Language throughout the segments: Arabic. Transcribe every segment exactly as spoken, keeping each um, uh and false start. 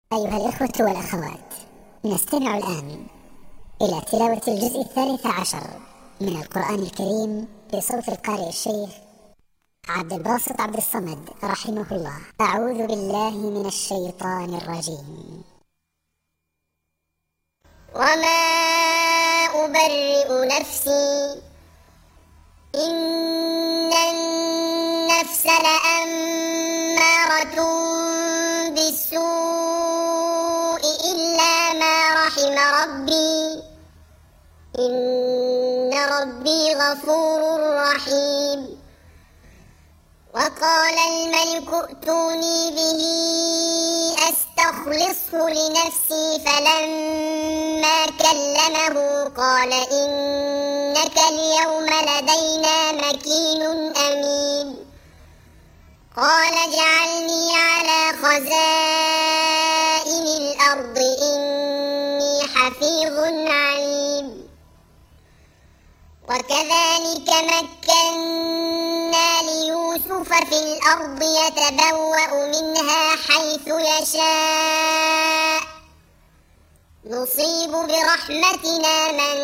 أيها الإخوة والأخوات، نستمع الآن إلى تلاوة الجزء الثالث عشر من القرآن الكريم بصوت القارئ الشيخ عبد الباسط عبد الصمد رحمه الله. أعوذ بالله من الشيطان الرجيم. وما أبرئ نفسي إن النفس لأمارة بالسوء إلا ما رحم ربي إن ربي غفور رحيم. وقال الملك ائتوني به أستخلصه لنفسي فلما كلمه قال إنك اليوم لدينا مكين أمين. قال اجعلني على خزائن الأرض إني حفيظ عليم. وكذلك مكنا ليوسف في الأرض يتبوأ منها حيث يشاء نصيب برحمتنا من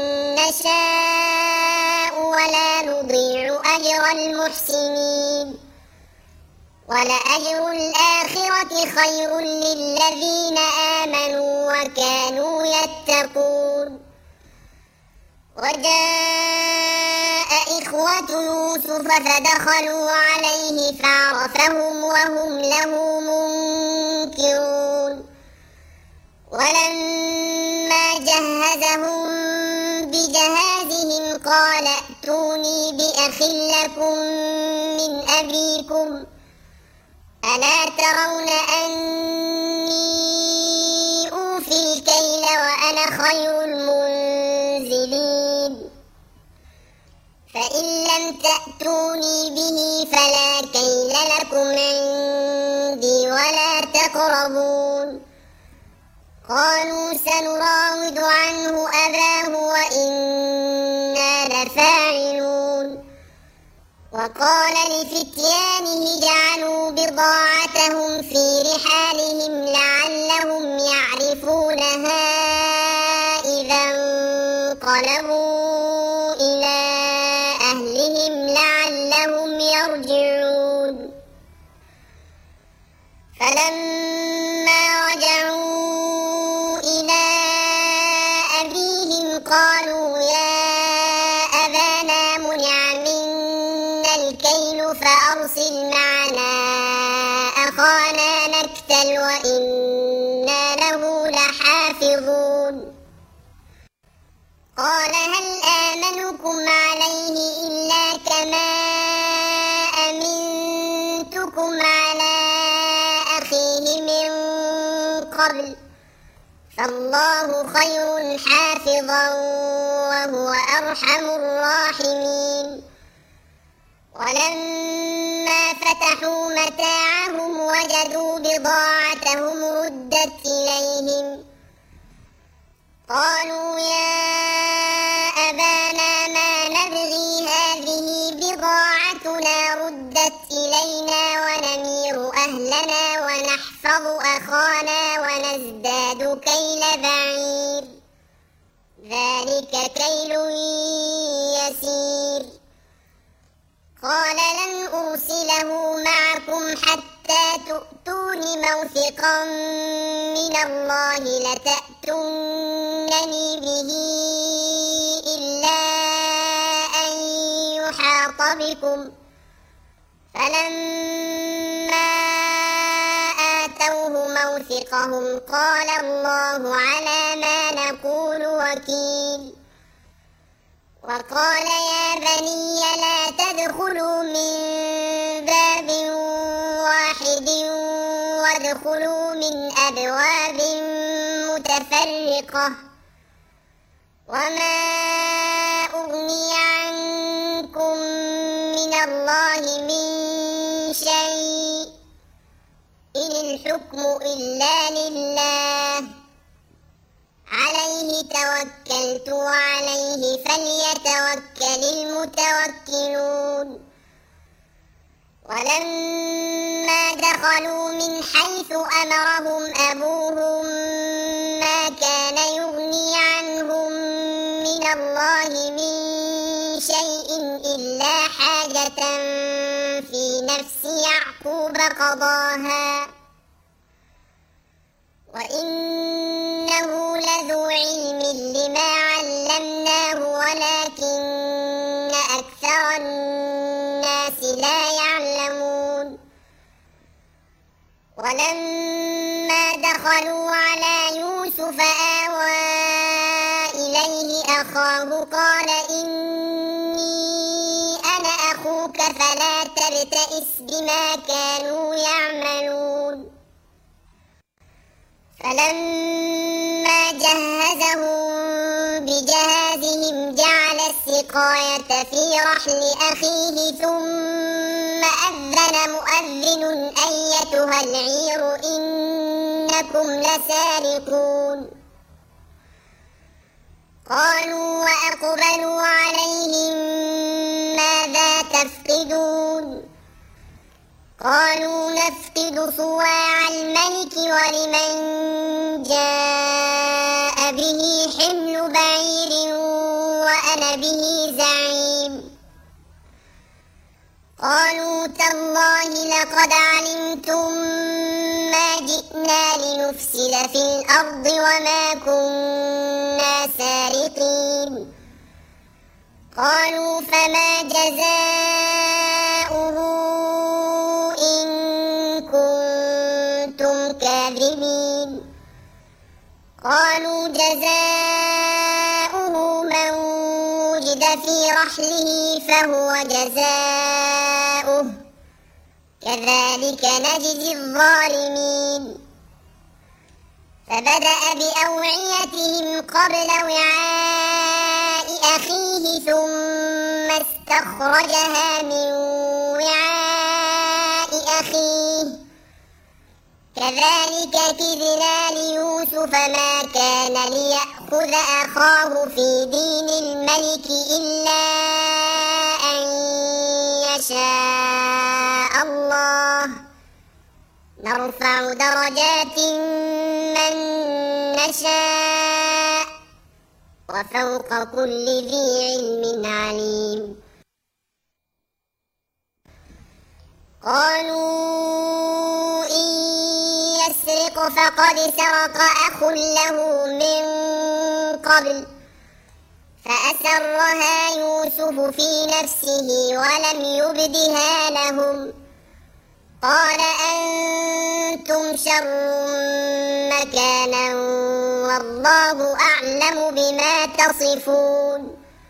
نشاء ولا نضيع أجر المحسنين. ولأجر الآخرة خير للذين آمنوا وكانوا يتقون. وجاء إخوة يوسف فدخلوا عليه فعرفهم وهم له منكرون. ولما جهزهم بجهازهم قال ائتوني بأخ لكم من أبيكم ألا ترون أني أوفي الكيل وأنا خير المنزلين. فإن لم تأتوني به فلا كيل لكم عندي ولا تقربون. قالوا سنراود عنه أباه وإنا لفاعلون. وقال لفتيانه جعلوا بضاعتهم في رحالهم لعلهم يعرفونها إذا انقلبوا إلى أهلهم لعلهم يرجعون. فلما رجعوا إلى أبيهم قالوا يا أبانا منع منا الكيل فأرسل معنا أخانا نكتل وإنا له لحافظون. قال هل آمنكم عليه إلا كما أمنتكم على أخيه من قبل فالله خير حافظا وهو أرحم الراحمين. ولما فتحوا متاعهم وجدوا بضاعتهم ردت إليهم قالوا يا أبانا ما نبغي هذه بضاعتنا ردت إلينا ونمير أهلنا ونحفظ أخانا ونزداد كيل بعير ذلك كيل يسير. قال لن أرسله معكم حتى تؤتون موثقا من الله لتأتونني به إلا أن يحاط بكم. فلما آتوه موثقهم قال الله على ما نقول وكيل. وقال يا بني لا تدخلوا من باب واحد وادخلوا من أبواب متفرقة وما أغني عنكم من الله من شيء إن الحكم إلا لله عليه توكلت وعليه فليتوكل المتوكلون. ولما دخلوا من حيث أمرهم أبوهم ما كان يغني عنهم من الله من شيء إلا حاجة في نفس يعقوب قضاها وإنه لذو علم لما علمناه ولكن أكثر الناس لا يعلمون. ولما دخلوا على يوسف آوى إليه أخاه قال إني أنا أخوك فلا تبتئس بما كانوا يعملون. فلما جهزهم بجهازهم جعل السقاية في رحل أخيه ثم أذن مؤذن أيتها العير إنكم لسارقون. قالوا وأقبلوا عليهم ماذا تفقدون؟ قالوا نفقد صواع الملك ولمن جاء به حمل بعير وأنا به زعيم. قالوا تالله لقد علمتم ما جئنا لنفسد في الأرض وما كنا سارقين. قالوا فما جزاؤه إن كنتم كاذبين؟ قالوا جزاؤه من وجد في رحله فهو جزاؤه كذلك نجزي الظالمين. فبدأ بأوعيتهم قبل وعاء أخيه ثم استخرجها من وعاء أخيه كذلك كدنا ليوسف ما كان ليأخذ أخاه في دين الملك إلا أن يشاء الله نرفع درجات من نشاء وفوق كل ذي علم عليم. قالوا إن يسرق فقد سرق أخ له من قبل فأسرها يوسف في نفسه ولم يبدها لهم. قال أنتم شر مكانا والله أعلم بما تصفون.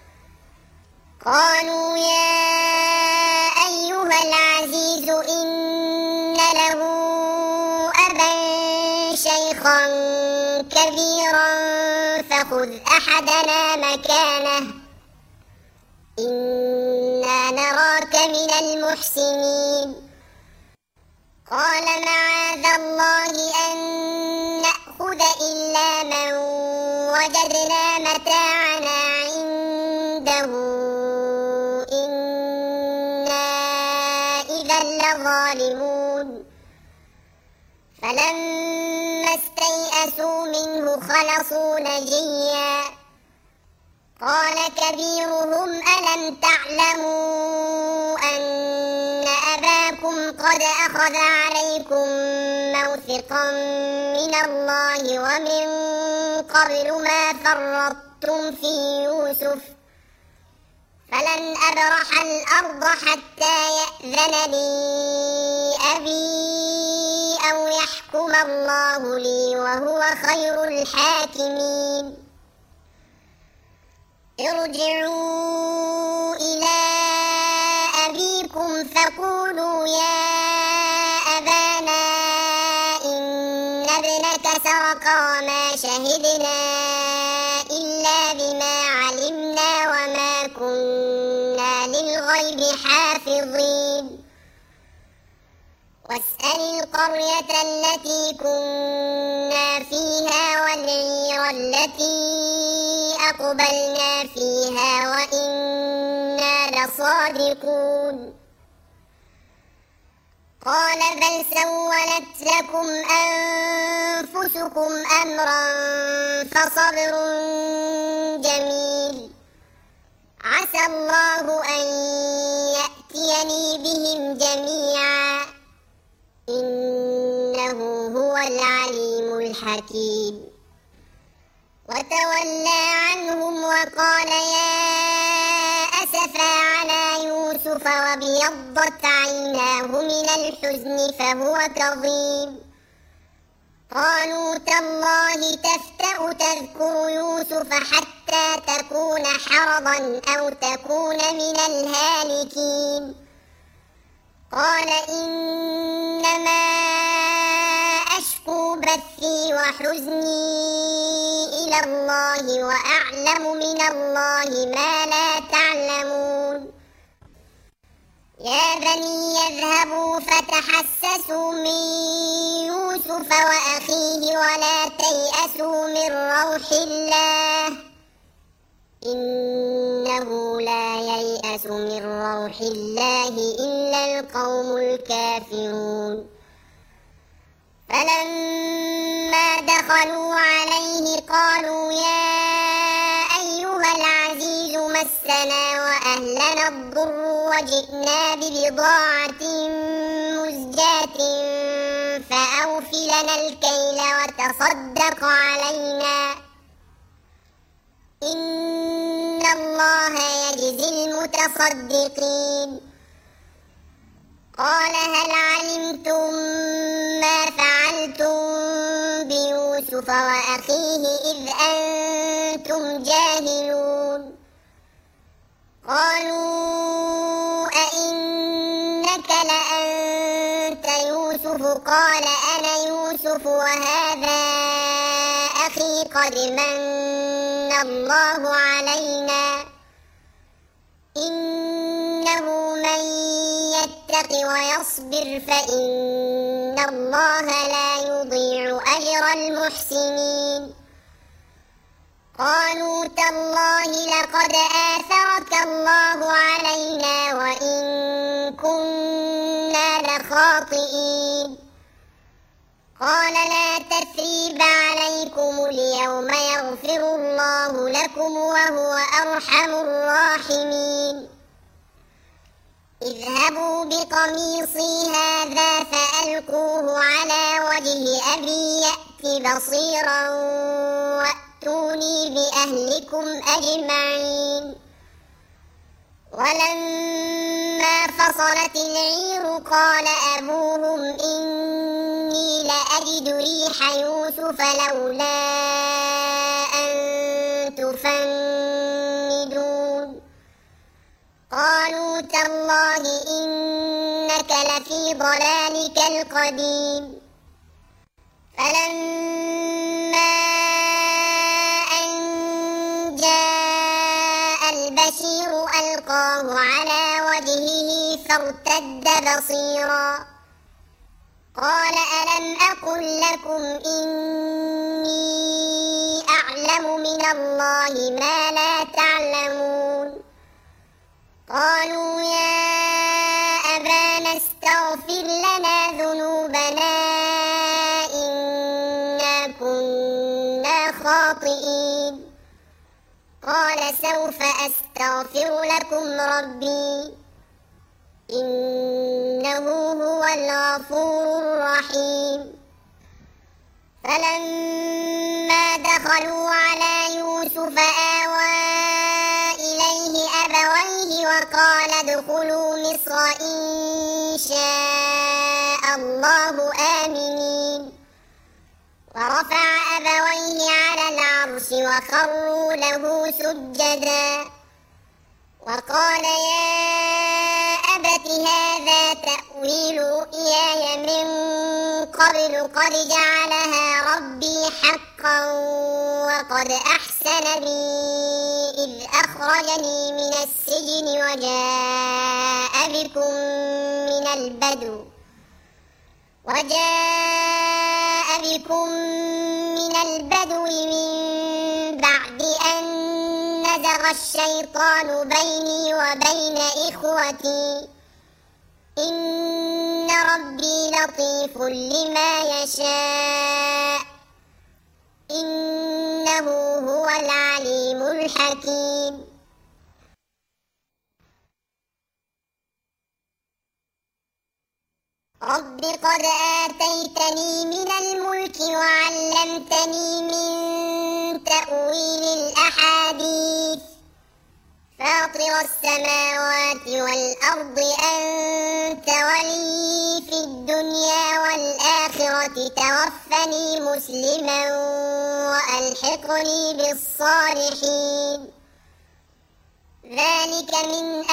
قالوا يا أيها العزيز إن له أبا شيخا كبيرا فخذ أحدنا مكانه إنا نراك من المحسنين. قال معاذ الله أن نأخذ إلا من وجدنا متاعنا عنده إنا إذا لظالمون. فلما استيئسوا منه خلصوا نجيا. قال كبيرهم ألم تعلموا أن أباكم قد أخذ عليكم موثقا من الله ومن قبل ما فرطتم في يوسف فلن أبرح الأرض حتى يأذن لي أبي أو يحكم الله لي وهو خير الحاكمين. ارجعوا إلى أبيكم فقولوا يا أبانا إن ابنك سرق وما شهدنا إلا بما علمنا وما كنا للغيب حافظين. واسأل القرية التي كنا فيها والعير التي أقبلنا فيها وإنا لصادقون. قال بل سولت لكم أنفسكم أمرا فصبر جميل عسى الله أن يأتيني بهم جميعا إنه هو العليم الحكيم. وتولى عنهم وقال يا أسفا على يوسف وابيضت عيناه من الحزن فهو كظيم. قالوا تالله تفتأ تذكر يوسف حتى تكون حرضا أو تكون من الهالكين. قال إنما أشكو بثي وحزني إلى الله وأعلم من الله ما لا تعلمون. يا بني يذهبوا فتحسسوا من يوسف وأخيه ولا تيأسوا من روح الله إنه لا ييأس من روح الله إلا القوم الكافرون. فلما دخلوا عليه قالوا يا أيها العزيز مسنا وأهلنا الضر وجئنا ببضاعة مزجاة فأوف لنا الكيل وتصدق علينا إن الله يجزي المتصدقين. قال هل علمتم ما فعلتم بيوسف وأخيه إذ أنتم جاهلون. قالوا أئنك لأنت يوسف قال أنا يوسف وهذا أخي قد من الله علينا إنه من يتق ويصبر فإن الله لا يضيع أجر المحسنين. قالوا تالله لقد آثرك الله علينا وإن كنا لخاطئين. قال لا تثريب عليكم اليوم يغفر الله لكم وهو أرحم الراحمين. اذهبوا بقميصي هذا فألقوه على وجه أبي يأت بصيرا وأتوني بأهلكم أجمعين. ولما فصلت العير قال أبوهم إني لأجد ريح يوسف لولا أن تفندون. قالوا تالله إنك لفي ضلالك القديم. فلما أن جاء البشير ألقاه على وجهه فارتد بصيرا قال ألم أقل لكم إني أعلم من الله ما لا تعلمون. قالوا يا أبانا استغفر لنا ذنوبنا إنا كنا خاطئين. قال سوف أستغفر لكم ربي إنه هو الغفور الرحيم. فلما دخلوا على يوسف آوى إليه أبويه وقال ادخلوا مصر إن شاء الله آمنين. ورفع أبويه على العرش وخروا له سجدا وقال يا أبت هذا تأويل رؤياي من قبل قد جعلها ربي حقا وقد أحسن بي إذ أخرجني من السجن وجاء بكم من البدو وجاء بكم من البدو من بعد أن نزغ الشيطان بيني وبين إخوتي إن ربي لطيف لما يشاء إنه هو العليم الحكيم. رب قد آتيتني من الملك وعلمتني من تأويل الأحاديث فاطر السماوات والأرض أنت ولي في الدنيا والآخرة توفني مسلما وألحقني بالصالحين. ذلك من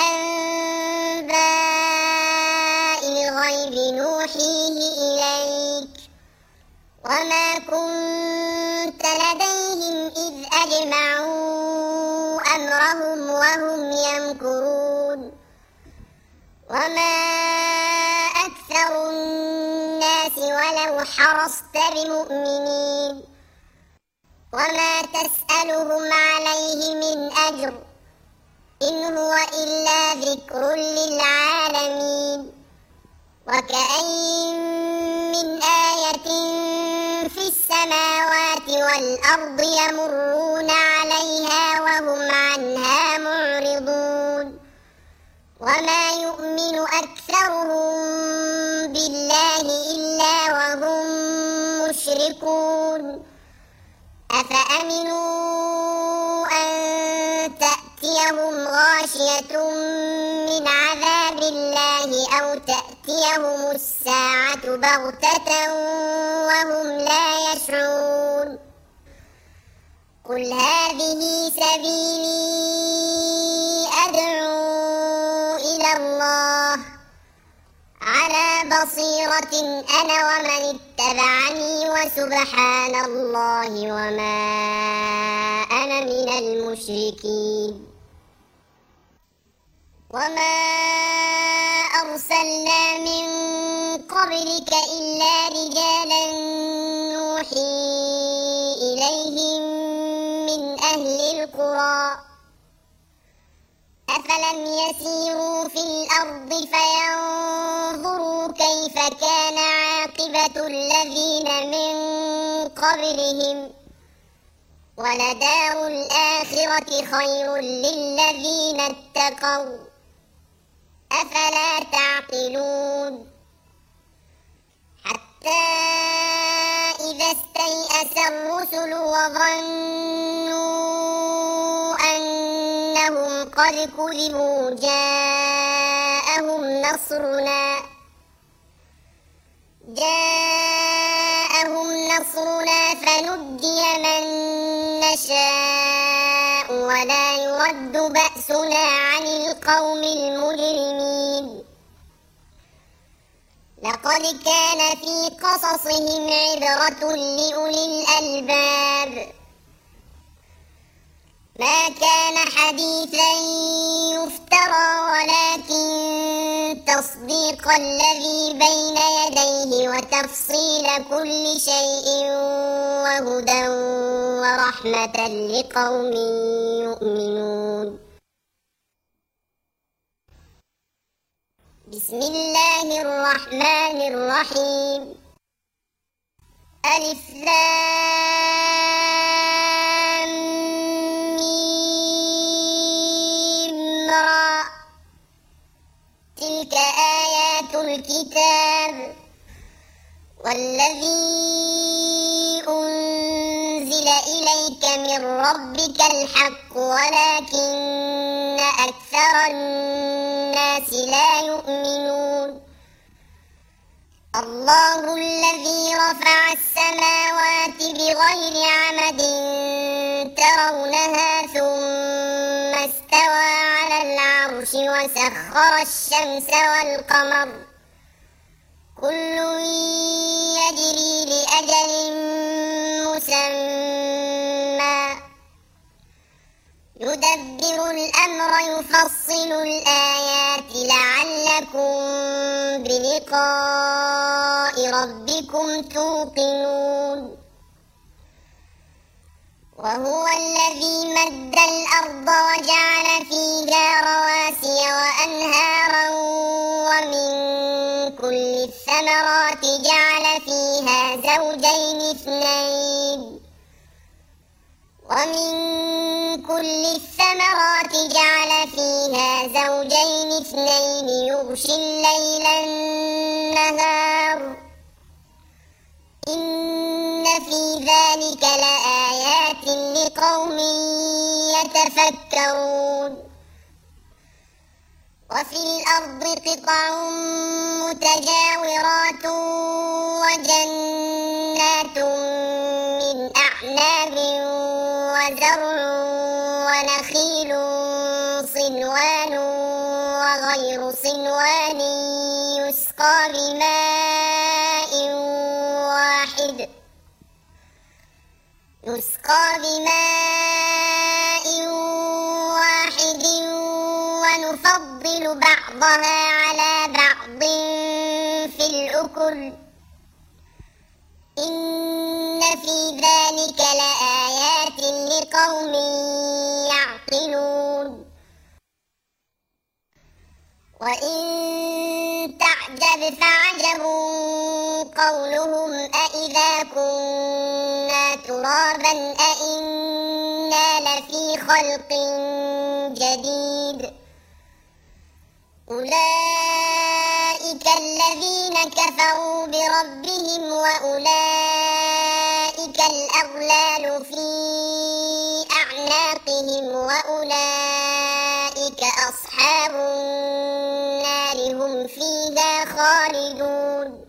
أنباء الغيب نوحيه إليك وما كنت لديهم إذ أجمعوا أمرهم وهم يمكرون وما أكثر الناس ولو حرصت بمؤمنين وما تسألهم عليه من أجر إن هو إلا ذكر للعالمين. وكأين من آية في السماوات والأرض يمرون عليها وهم عنها معرضون وما يؤمن أكثرهم بالله إلا وهم مشركون. أفأمنوا أن تأتيهم غاشية من عذاب الله أو تأتيهم الساعة بغتة وهم لا يشعرون. قل هذه سبيلي أدعو إلى الله على بصيرة أنا ومن اتبعني وسبحان الله وما أنا من المشركين. وما أرسلنا من قبلك إلا رجالا نوحي إليهم من أهل القرى أفلم يسيروا في الأرض فينظروا كيف كان عاقبة الذين من قبلهم ولدار الآخرة خير للذين اتقوا أفلا تعقلون. حتى إذا استيأس الرسل وظنوا أنهم قد كذبوا جاءهم نصرنا جاءهم نصرنا فنجي من نشاء ولا يرد بأسنا عن القوم المجرمين. لقد كان في قصصهم عبرة لأولي الألباب ما كان حديثا يفترى ولكن تصديق الذي بين يديه وتفصيل كل شيء وهدى ورحمة لقوم يؤمنون. بسم الله الرحمن الرحيم. ألف لام ميم را تلك آيات الكتاب والذي أنزل إليك من ربك الحق ولكن أكثر الناس لا يؤمنون. الله الذي رفع السماوات بغير عمد ترونها ثم استوى على العرش وسخر الشمس والقمر كل يجري لأجل مسمى يدبر الأمر يفصل الآيات لعلكم بلقاء ربكم توقنون. وهو الذي مد الأرض وجعل فيها رواسي وأنهارا ومن اثنين ومن كل الثمرات جعل فيها زوجين اثنين يغشي الليل النهار إن في ذلك لآيات لقوم يتفكرون وفي الأرض قطع متجاورات وجنات من أعناب وزرع ونخيل صنوان وغير صنوان يسقى بماء واحد يسقى بماء واحد ونفضل بعضها على بعض في الأكل إن في ذلك لآيات لقوم يعقلون وإن تعجب فعجب قولهم أإذا كنا ترابا أإنا لفي خلق جديد أولئك الذين كفروا بربهم وأولئك الأغلال في أعناقهم وأولئك أصحاب النار هم فيها خالدون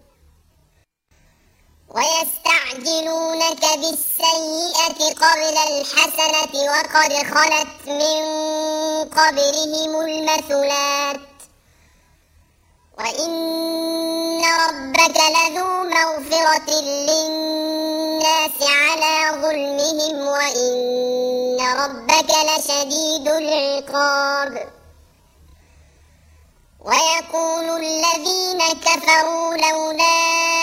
ويستعجلونك بالسيئة قبل الحسنة وقد خلت من قبلهم المثلات وإن ربك لذو مغفرة للناس على ظلمهم وإن ربك لشديد العقاب ويقول الذين كفروا لولا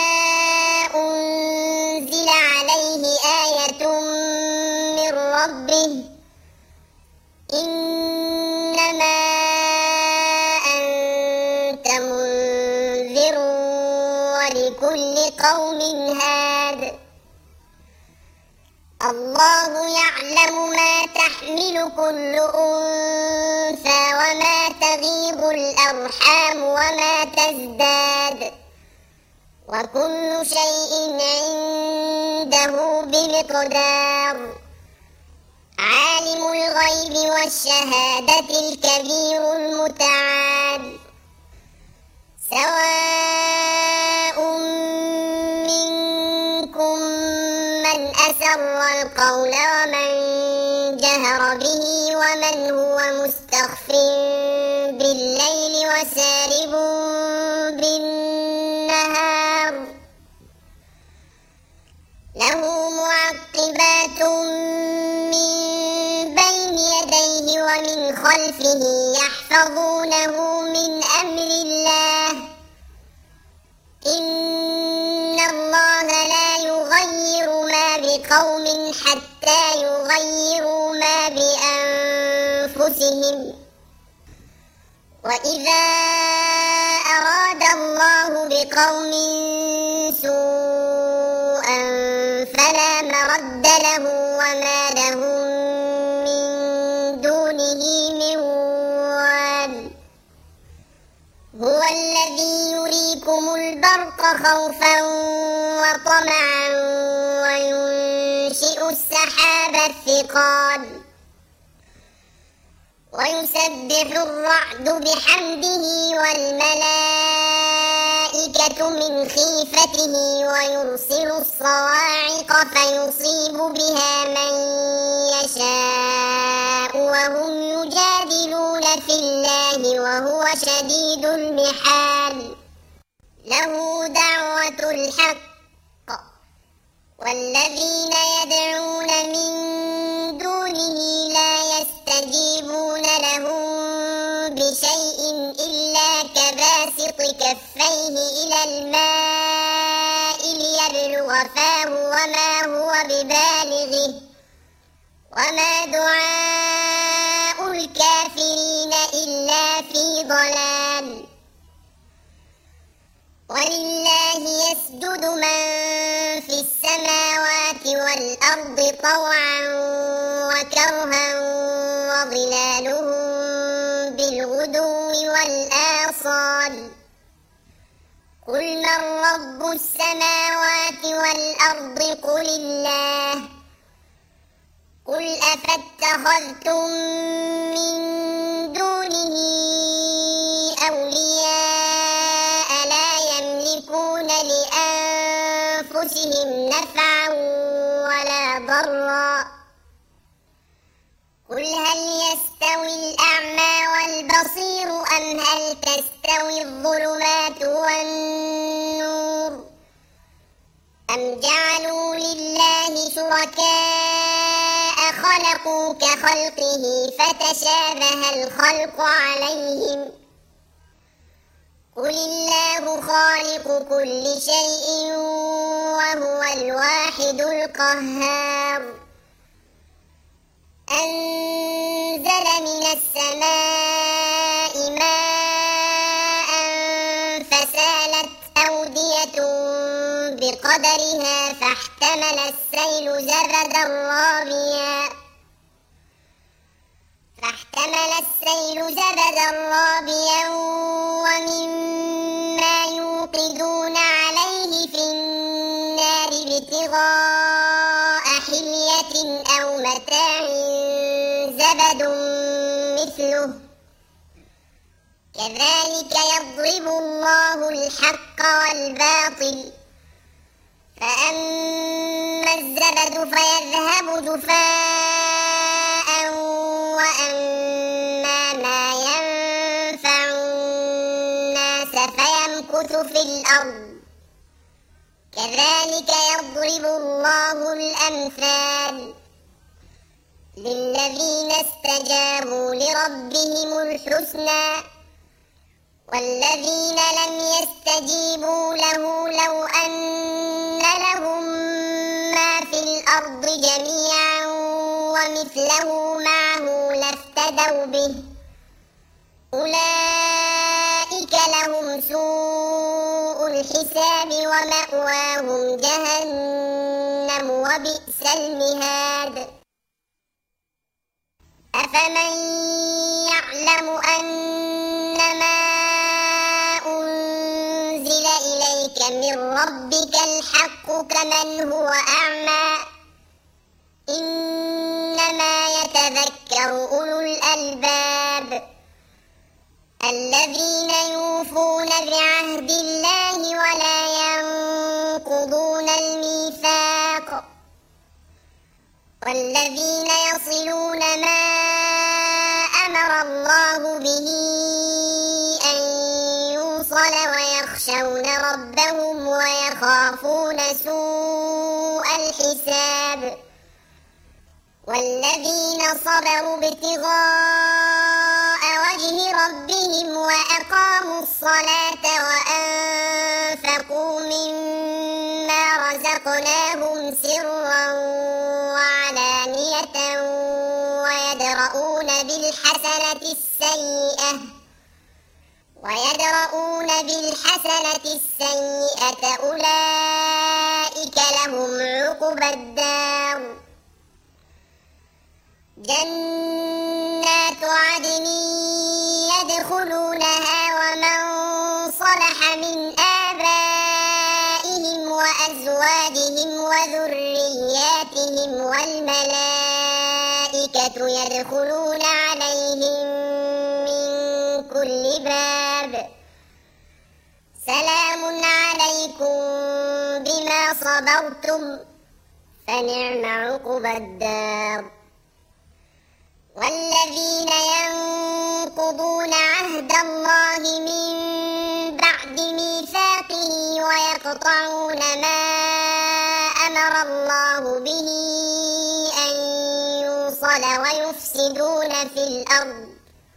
أنزل عليه آية من ربه إنما أنت منذر ولكل قوم هاد الله يعلم ما تحمل كل أنثى وما تغيض الأرحام وما تزداد وكل شيء عنده بمقدار عالم الغيب والشهادة الكبير المتعال سواء منكم من أسر القول ومن جهر به ومن هو مستخف بالليل وسارب بالنهار له معقبات من بين يديه ومن خلفه يحفظونه من أمر الله إن الله لا يغير ما بقوم حتى يغيروا ما بأنفسهم وإذا أراد الله بقوم سوءا فلا مرد له وما لهم من دونه من وال هو الذي يريكم البرق خوفا وطمعا وينشئ السحاب الثقال ويسبح الرعد بحمده والملائكة من خيفته ويرسل الصواعق فيصيب بها من يشاء وهم يجادلون في الله وهو شديد المحال له دعوة الحق والذين يدعون من دونه لا يستجيبون لهم بشيء إلا كباسط كفيه إلى الماء ليبلغ فاه وما هو ببالغه وما دعاء الكافرين إلا في ضلال ولله يسجد من في السماوات والأرض طوعا وكرها وظلالهم بالغدو والآصال قل من رب السماوات والأرض قل الله قل أفاتخذتم من دونه أولياء لا يملكون لأنفسهم نفعا ولا ضرا قل هل يستوي الأعمى والبصير أم هل تستوي الظلمات والنور أم جعلوا لله شركاء خلقوا كخلقه فتشابه الخلق عليهم قل الله خالق كل شيء وهو الواحد القهار أنزل من السماء ماء فسالت أودية بقدرها فاحتمل السيل زبدا رابيا فاحتمل السيل زبدا رابيا ومما يوقدون عليه في النار ابتغاء حلية أو متاع زبد مثله كذلك يضرب الله الحق والباطل فأما الزبد فيذهب جفاء وأما ما ينفع الناس فيمكث في الأرض كذلك يضرب الله الأمثال للذين استجابوا لربهم الحسنى والذين لم يستجيبوا له لو أن لهم ما في الأرض جميعا ومثله معه لافتدوا به أولئك لهم سوء الحساب ومأواهم جهنم وبئس المهاد أفمن يعلم أنما أنزل إليك من ربك الحق كمن هو أعمى إنما يتذكر أولو الألباب الذين يوفون بعهد الله ولا ينقضون الميثاق والذين يصلون ما أمر الله به أن يوصل ويخشون ربهم ويخافون سوء الحساب والذين صبروا ابتغاء وجه ربهم وأقاموا الصلاة وأنفقوا مما رزقناهم سرا وعلانية ويدرؤون بالحسنة السيئة ويدرؤون بالحسنة السيئة أولئك لهم عقبى الدار جنات عدن يدخلونها ومن صلح من آبائهم وأزواجهم وذرياتهم والملائكة يدخلون عليهم من كل باب سلام عليكم بما صبرتم فنعم عقبى الدار والذين ينقضون عهد الله من بعد ميثاقه ويقطعون ما أمر الله به أن يوصل ويفسدون في الأرض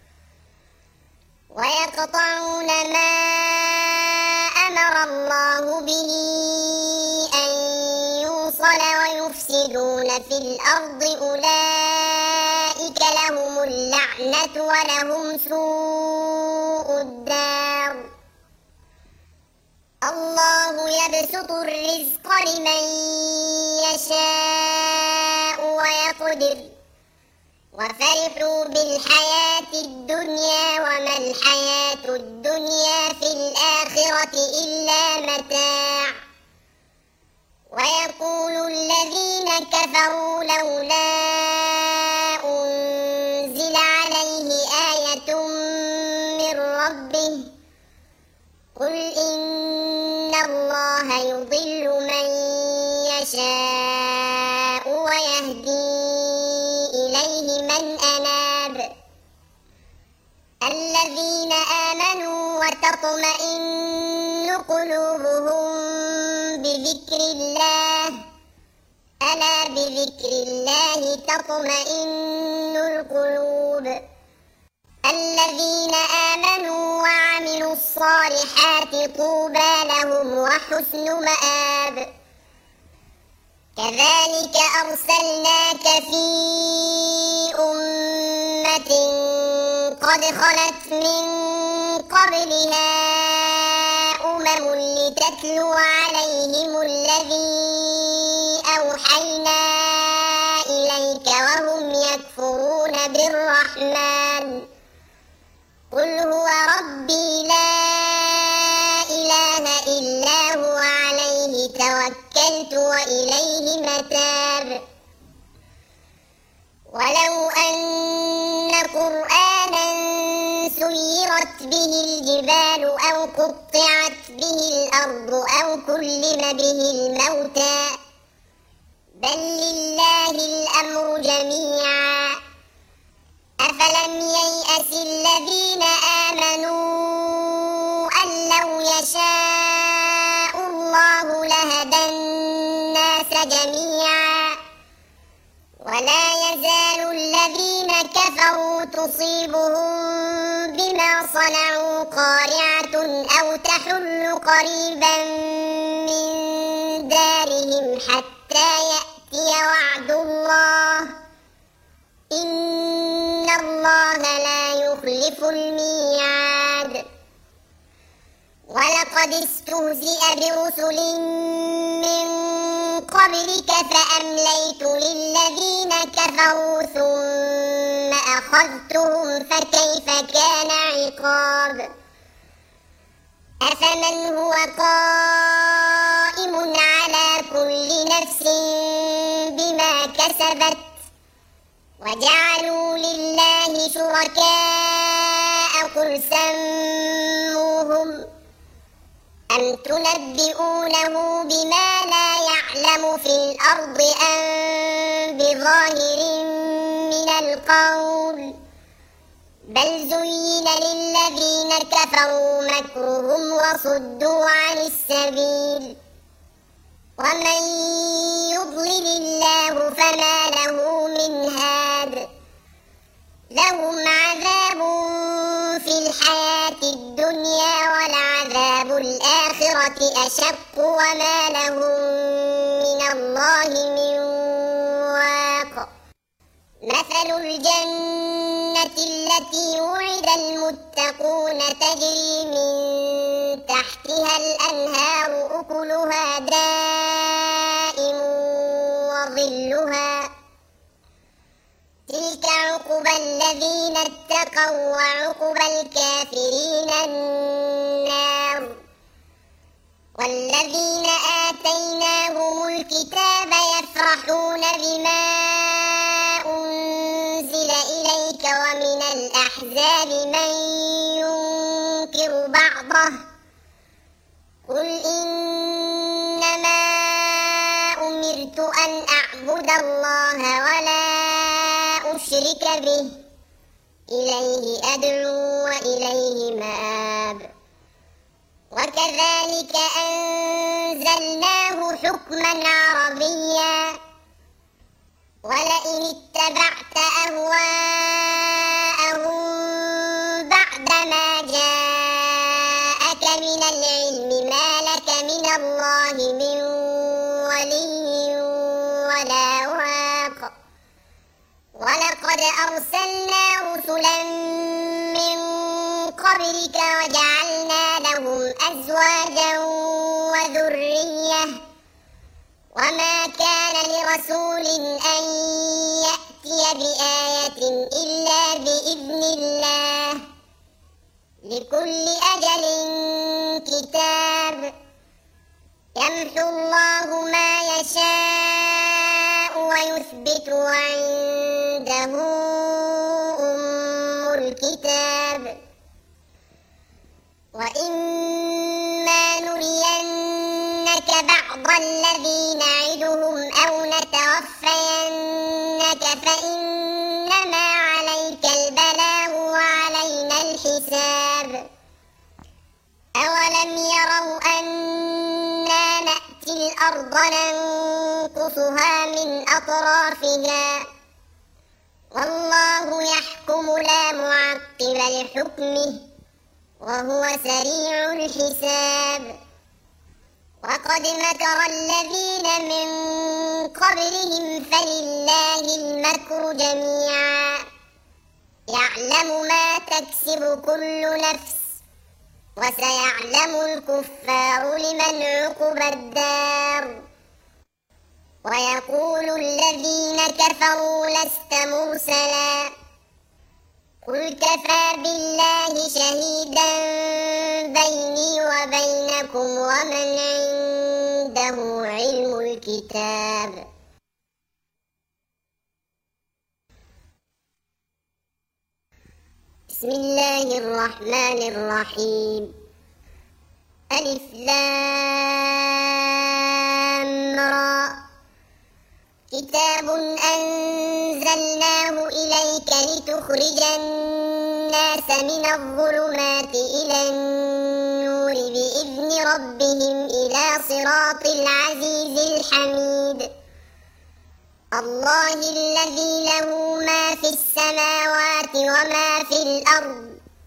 ويقطعون ما أمر الله به أن يوصل ويفسدون في الأرض أولئك لهم اللعنة ولهم سوء الدار الله يبسط الرزق لمن يشاء ويقدر وفرحوا بالحياة الدنيا وما الحياة الدنيا في الآخرة إلا متاع ويقول الذين كفروا لولا أنزل عليه آية من ربه قل إن الله يضل من يشاء ويهدي إليه من أناب الذين آمنوا وتطمئن قلوبهم بذكر الله ألا بذكر الله تطمئن القلوب الذين آمنوا وعملوا الصالحات طوبى لهم وحسن مآب كذلك أرسلناك في أمة قد خلت من قبلها أمم لتتلو عليهم الذي أوحينا إليك وهم يكفرون بالرحمن قل هو ربي لا إله إلا هو عليه توكلت وإليه متاب ولو أن قرآنا سيرت به الجبال أو قطعت به الأرض أو كلم به الموتى بل لله الأمر جميعا أفلم ييأس الذين آمنوا أن لو يشاء الله لهدى الناس جميعا ولا يزال الذين كفروا تصيبهم بما صنعوا قارعة أو تحل قريبا من دارهم حتى يأتي وعد الله إن الله لا يخلف الميعاد ولقد استهزئ برسل من قبلك فأمليت للذين كفروا ثم أخذتهم فكيف كان عقاب أفمن هو قائم على كل نفس بما كسبت وجعلوا لله شركاء قل سموهم أم تنبئونه بما لا يعلم في الأرض أم بظاهر من القول بل زين للذين كفروا مكرهم وصدوا عن السبيل ومن يضلل الله فما له من هاد لهم عذاب في الحياة الدنيا ولعذاب الآخرة أشق وما لهم من الله من واق مثل الجنة التي وعد المتقون تجري من تحتها الأنهار أكلها دائم وظلها تلك عقبى الذين اتقوا وعقبى الكافرين النار والذين آتيناهم الكتاب يفرحون بما أنزل إليك ومن الأحزاب من ينكر بعضه قل إنما أمرت أن أعبد الله ولا أشرك به إليه أدعو وإليه مآب وكذلك أنزلناه حكما عربيا ولئن اتبعت أهواءهم بعدما جاءك من العلم ما لك من الله من ولي ولا واق ولقد أرسلنا رسلا من قبلك وجعلنا لهم أزواجا وما كان لرسول أن يأتي بآية إلا بإذن الله لكل أجل كتاب يمحو الله ما يشاء ويثبت وعنده أم الكتاب وإما نرينك بعض الذي نعدهم أو نتوفينك فإنما عليك البلاغ وعلينا الحساب أولم يروا أنا نأتي الأرض ننقصها من أطرافها والله يحكم لا معقب لحكمه وهو سريع الحساب وقد مكر الذين من قبلهم فلله المكر جميعا يعلم ما تكسب كل نفس وسيعلم الكفار لمن عقبى الدار ويقول الذين كفروا لست مرسلا قل كفى بالله شهيدا بيني وبينكم ومن عنده علم الكتاب بسم الله الرحمن الرحيم ألف لام را كتاب أنزلناه إليك لتخرج الناس من الظلمات إلى النور بإذن ربهم إلى صراط العزيز الحميد الله الذي له ما في السماوات وما في الأرض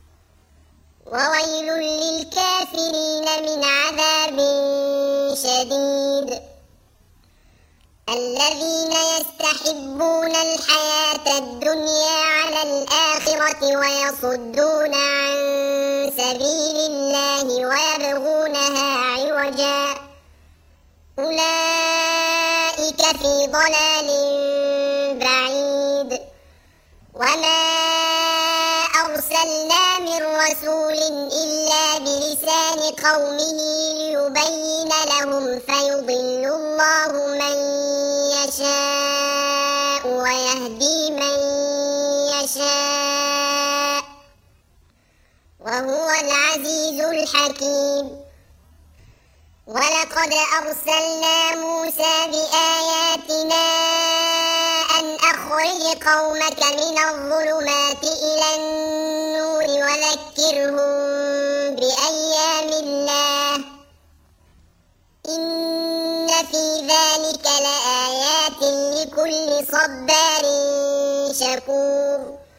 وويل للكافرين من عذاب شديد الذين يستحبون الحياة الدنيا على الآخرة ويصدون عن سبيل الله ويبغونها عوجا أولئك في ضلال بعيد وما أرسلنا من رسول إلا بلسان قومه ليبين لهم فيضل الله من يشاء ويهدي من يشاء وهو العزيز الحكيم ولقد أرسلنا موسى بآياتنا أن أخرج قومك من الظلمات إلى النور وذكرهم بأيام الله إن في ذلك لآيات لكل صبار شكور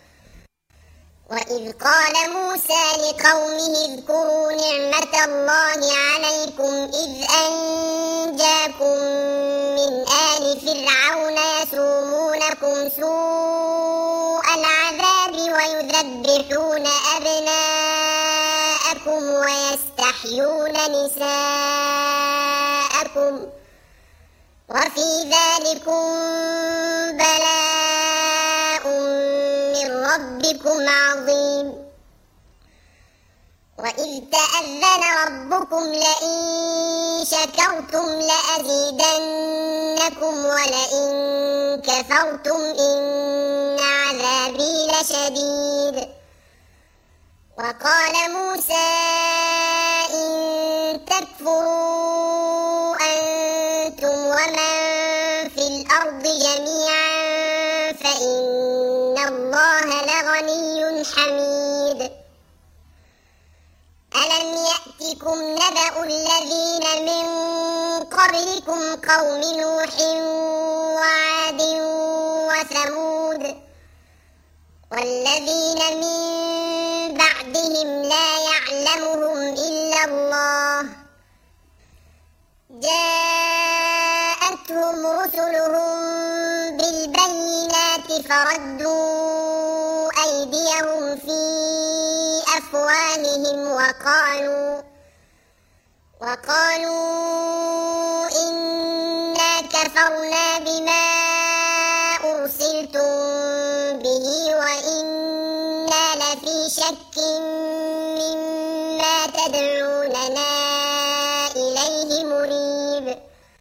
وإذ قال موسى لقومه اذكروا نعمة الله عليكم إذ أنجاكم من آل فرعون يسومونكم سوء العذاب ويذبحون أبناءكم ويستحيون نساءكم وفي ذلكم بلاء من ربكم عظيم وإذ تأذن ربكم لئن شكرتم لأزيدنكم ولئن كفرتم إن عذابي لشديد وقال موسى إن تكفروا أنتم ومن في الأرض جميعا فإن الله لغني حميد ألم يأتكم نبأ الذين من قبلكم قوم نوح وعاد وثمود والذين من بعدهم لا يعلمهم إلا الله جاءتهم رسلهم بالبينات فردوا أيديهم في أفواههم وقالوا وقالوا إنا كفرنا بما أرسلتم به وإنا لفي شك مما تدعوننا إليه مريب.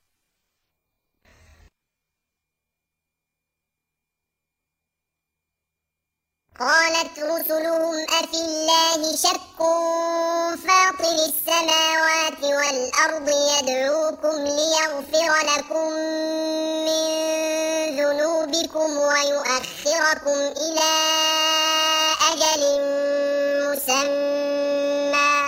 قالت رسلهم أفي الله شك فاطر السماوات والأرض يدعوكم ليغفر لكم من ذنوبكم ويؤخركم إلى أجل مسمى.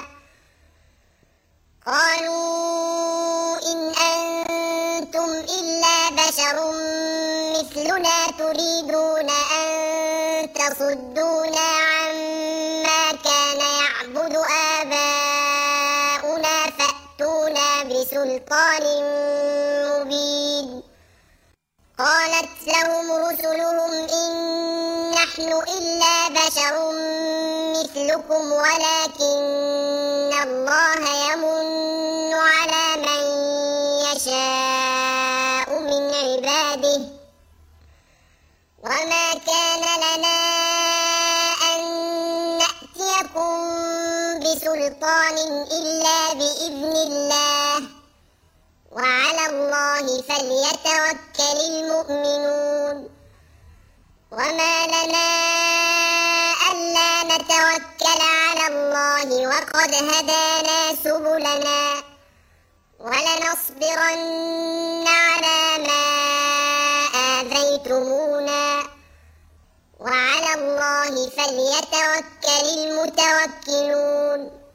قالوا إن أنتم إلا بشر مثلنا تريدون أن تصدونا عما كان يعبد آباؤنا فأتونا بسلطان مبين. قالت لهم رسلهم إن نحن إلا بشر مثلكم ولكن الله يمن على من يشاء من عباده وما كان لنا أن نأتيكم بسلطان إلا بإذن الله وعلى الله فليتوكل المؤمنون. وما لنا ألا نتوكل على الله وقد هدانا سبلنا ولنصبرن على ما آذيتمونا وعلى الله فليتوكل المتوكلون.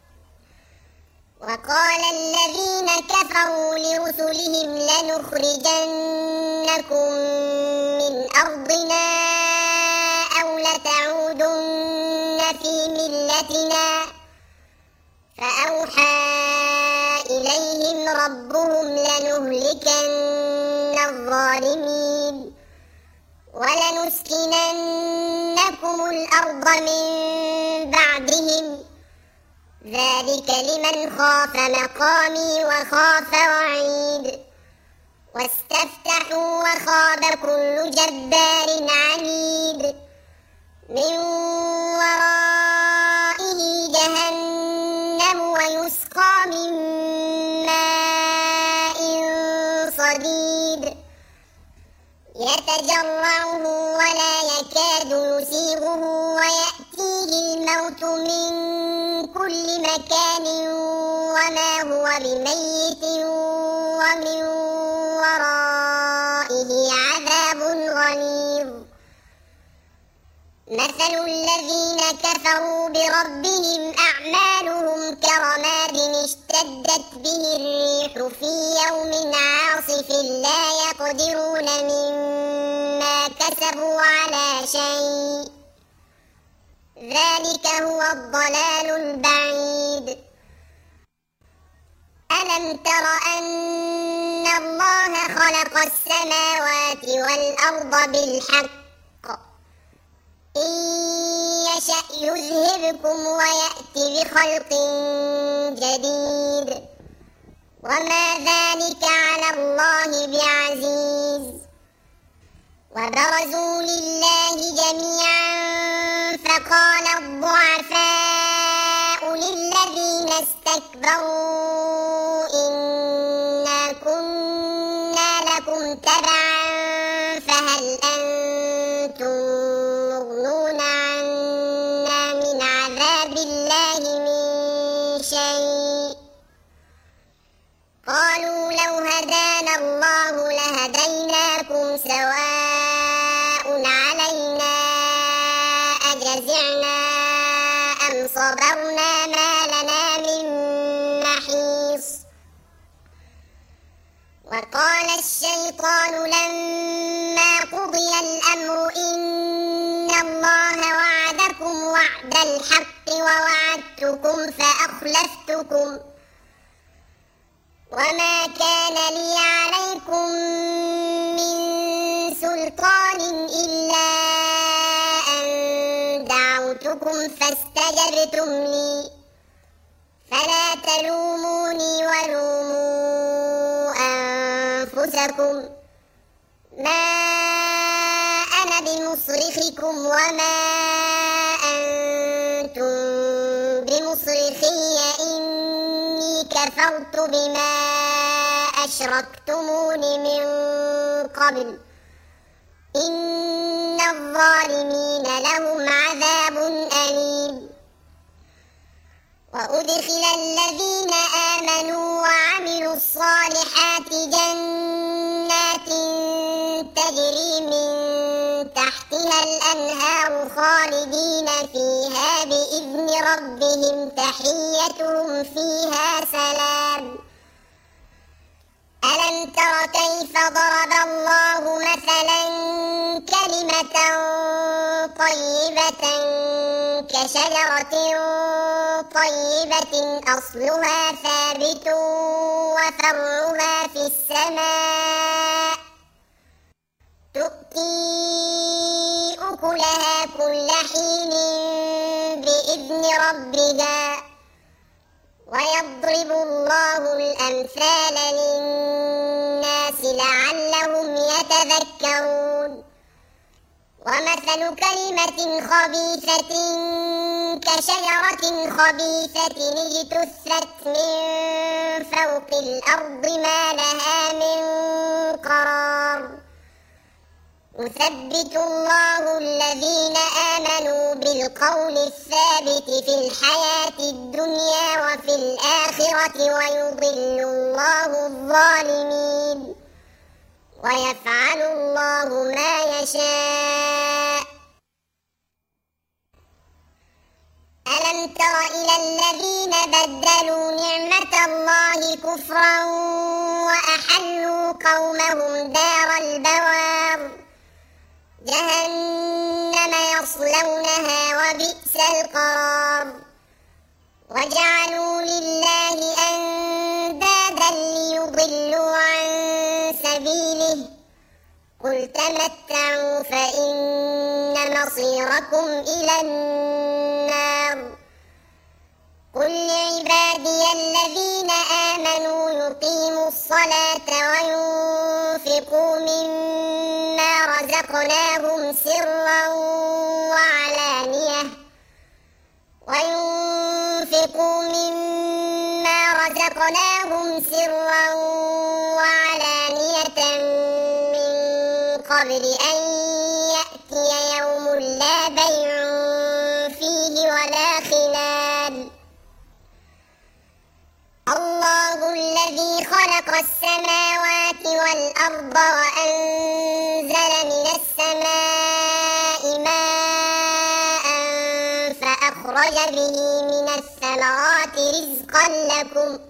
وقال الذين كفروا لرسلهم لنخرجنكم من أرضنا أو لتعودن في ملتنا فأوحى إليهم ربهم لنهلكن الظالمين ولنسكننكم الأرض من بعدهم ذلك لمن خاف مقامي وخاف وعيد. واستفتحوا وخاب كل جبار عنيد من ورائه جهنم ويسقى من ماء صديد يتجرعه ولا يكاد يسيغه ويأتيه الموت من كل مكان وما هو بميت ومن ورائه عذاب غليظ. مثل الذين كفروا بربهم أعمالهم كرماد اشتدت به الريح في يوم عاصف لا يقدرون مما كسبوا على شيء ذلك هو الضلال البعيد. ألم تر أن الله خلق السماوات والأرض بالحق إن يشأ يذهبكم ويأتي بخلق جديد وما ذلك على الله بعزيز. وبرزوا لله جميعا فقال الضعفاء للذين استكبروا إنا كنا لكم تبعا فهل أنتم مغنون عنا من عذاب الله من شيء. قالوا لو هدانا الله لهديناكم سواء علينا أجزعنا أم صبرنا ما لنا من محيص. وقال الشيطان لما قضي الأمر إن الله وعدكم وعد الحق ووعدتكم فأخلفتكم وما كان لي عليكم من سلطان إلا أن دعوتكم فاستجبتم لي فلا تلوموني ولوموا أنفسكم ما أنا بمصرخكم وما أنتم بمصرخي إني كفرت بما أشركتمون من قبل إن الظالمين لهم عذاب أليم وأدخل الذين آمنوا وعملوا الصالحات جنات تجري من تحتها الأنهار خالدين فيها بإذن ربهم تحيتهم فيها سلام ألم تر كيف ضرب الله مثلا كلمة طيبة كشجرة طيبة أصلها ثابت وفرعها في السماء تؤتي أكلها كل حين بإذن ربها ويضرب الله الأمثال للناس لعلهم يتذكرون ومثل كلمة خبيثة كشجرة خبيثة اجتثت من فوق الأرض ما لها من قرار يثبت الله الذين آمنوا بالقول الثابت في الحياة الدنيا وفي الآخرة ويضل الله الظالمين ويفعل الله ما يشاء ألم تر إلى الذين بدلوا نعمة الله كفرا وأحلوا قومهم دار البوار جهنم يصلونها وبئس القرار وجعلوا لله أندادا ليضلوا عن سبيله قل تمتعوا فإن مصيركم إلى النار قل لعبادي الذين آمنوا يقيموا الصلاة وينفقوا مما رزقناهم سرا وعلانية وينفقوا مما رزقناهم سرا وعلانية من قبل أن يأتي يوم لا بيع فيه ولا خلال الله الذي خلق السماوات والأرض وأنزل من السماء ماء فأخرج به من الثمرات رزقا لكم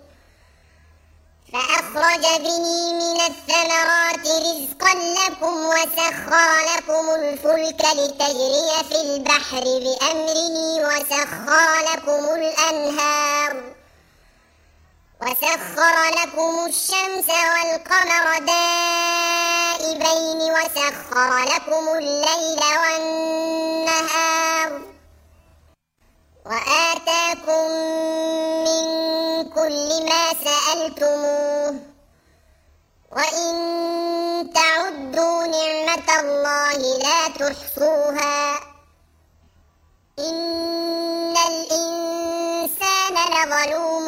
فأخرج به من الثمرات رزقا لكم وسخر لكم الفلك لتجري في البحر بأمره وسخر لكم الأنهار وسخر لكم الشمس والقمر دائبين وسخر لكم الليل والنهار وآتاكم من كل ما سألتموه وإن تعدوا نعمة الله لا تحصوها إن الإنسان لظلوم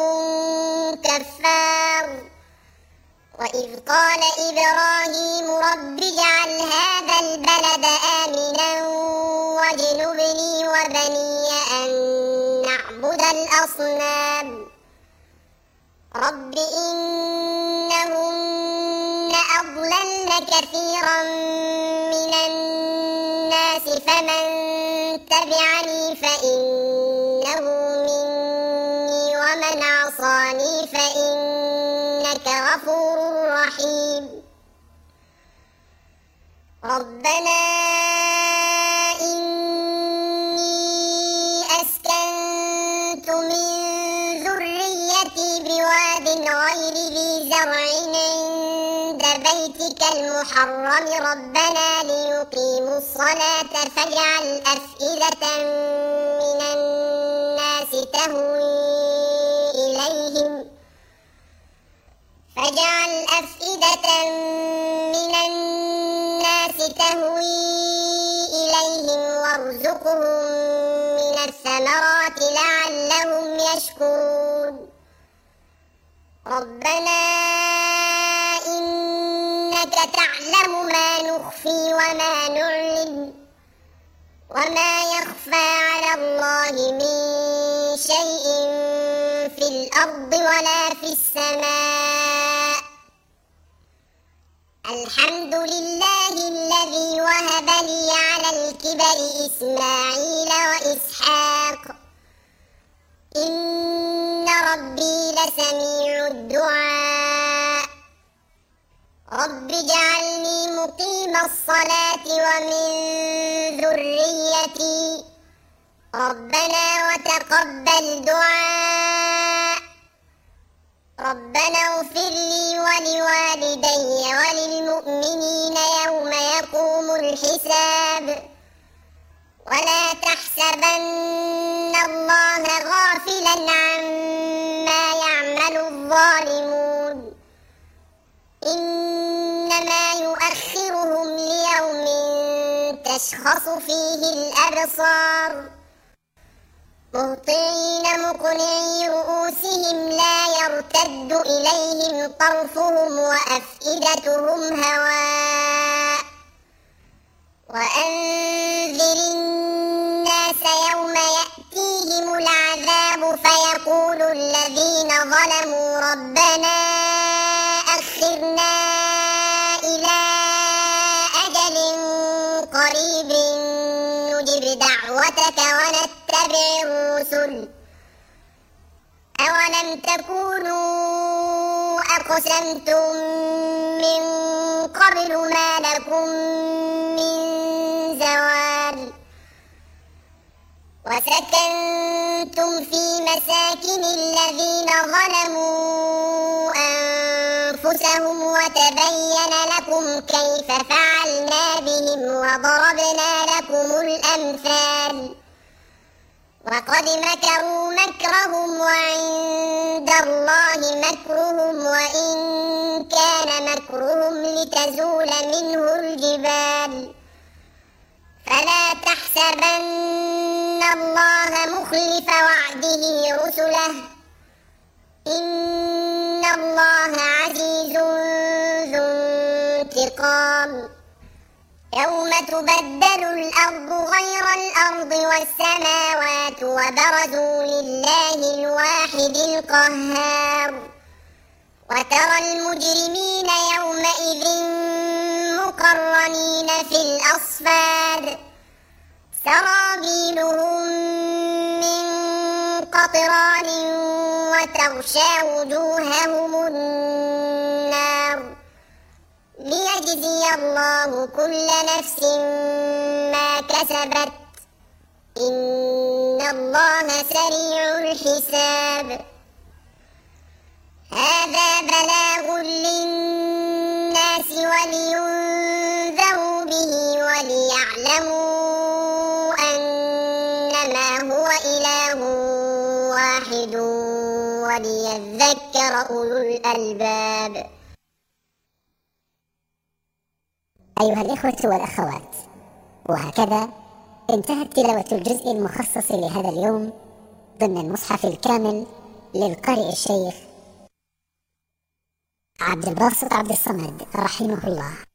كفار وإذ قال إبراهيم رب اجعل هذا البلد آمنا واجنبني وبني أن نعبد الأصنام رب إنهن أضللن كثيرا من الناس فمن تبعني فإنه مني ومن عصاني فإنك غفور رحيم ربنا إني أسكنت من ذريتي بواد غير ذي زرع عند بيتك المحرم ربنا ليقيموا الصلاة فاجعل أفئدة من الناس تهوي إليهم فاجعل أفئدة من الناس تهوي إليهم وارزقهم من الثمرات لعلهم يشكرون ربنا إنك تعلم ما نخفي وما نعلن وما يخفى على الله من شيء في الأرض ولا في السماء الحمد لله الذي وهب لي على الكبر إسماعيل وإسحاق إن ربي لسميع الدعاء رب اجعلني مقيم الصلاة ومن ذريتي ربنا وتقبل دعاء ربنا اغفر لي ولوالدي وللمؤمنين يوم يقوم الحساب ولا تحسبن الله غافلا عما يعمل الظالمون إنما يؤخرهم ليوم تشخص فيه الأبصار مهطعين مقنعي رؤوسهم لا يرتد إليهم طرفهم وأفئدتهم هواء وأنذر الناس يوم يأتيهم العذاب فيقول الذين ظلموا ربنا أخرنا إلى أجل قريب نجب دعوتك ونتبع الرسل أولم تكونوا أقسمتم من قبل ما لكم من زوال وسكنتم في مساكن الذين ظلموا أنفسهم وتبين لكم كيف فعلنا بهم وضربنا لكم الأمثال وقد مكروا مكرهم وعند الله مكرهم وإن كان مكرهم لتزول منه الجبال فلا تحسبن الله مخلف وعده رسله إن الله عزيز ذو انتقام يوم تبدل الأرض غير الأرض والسماوات وبرزوا لله الواحد القهار وترى المجرمين يومئذ مقرنين في الأصفاد سرابيلهم من قطران وتغشى وجوههم النار ليجزي الله كل نفس ما كسبت إن الله سريع الحساب هذا بلاغ للناس ولينذروا به وليعلموا أنما هو إله واحد وليذكر أولو الألباب. أيها الإخوة والأخوات، وهكذا انتهت تلاوة الجزء المخصص لهذا اليوم ضمن المصحف الكامل للقارئ الشيخ عبد الباسط عبد الصمد رحمه الله.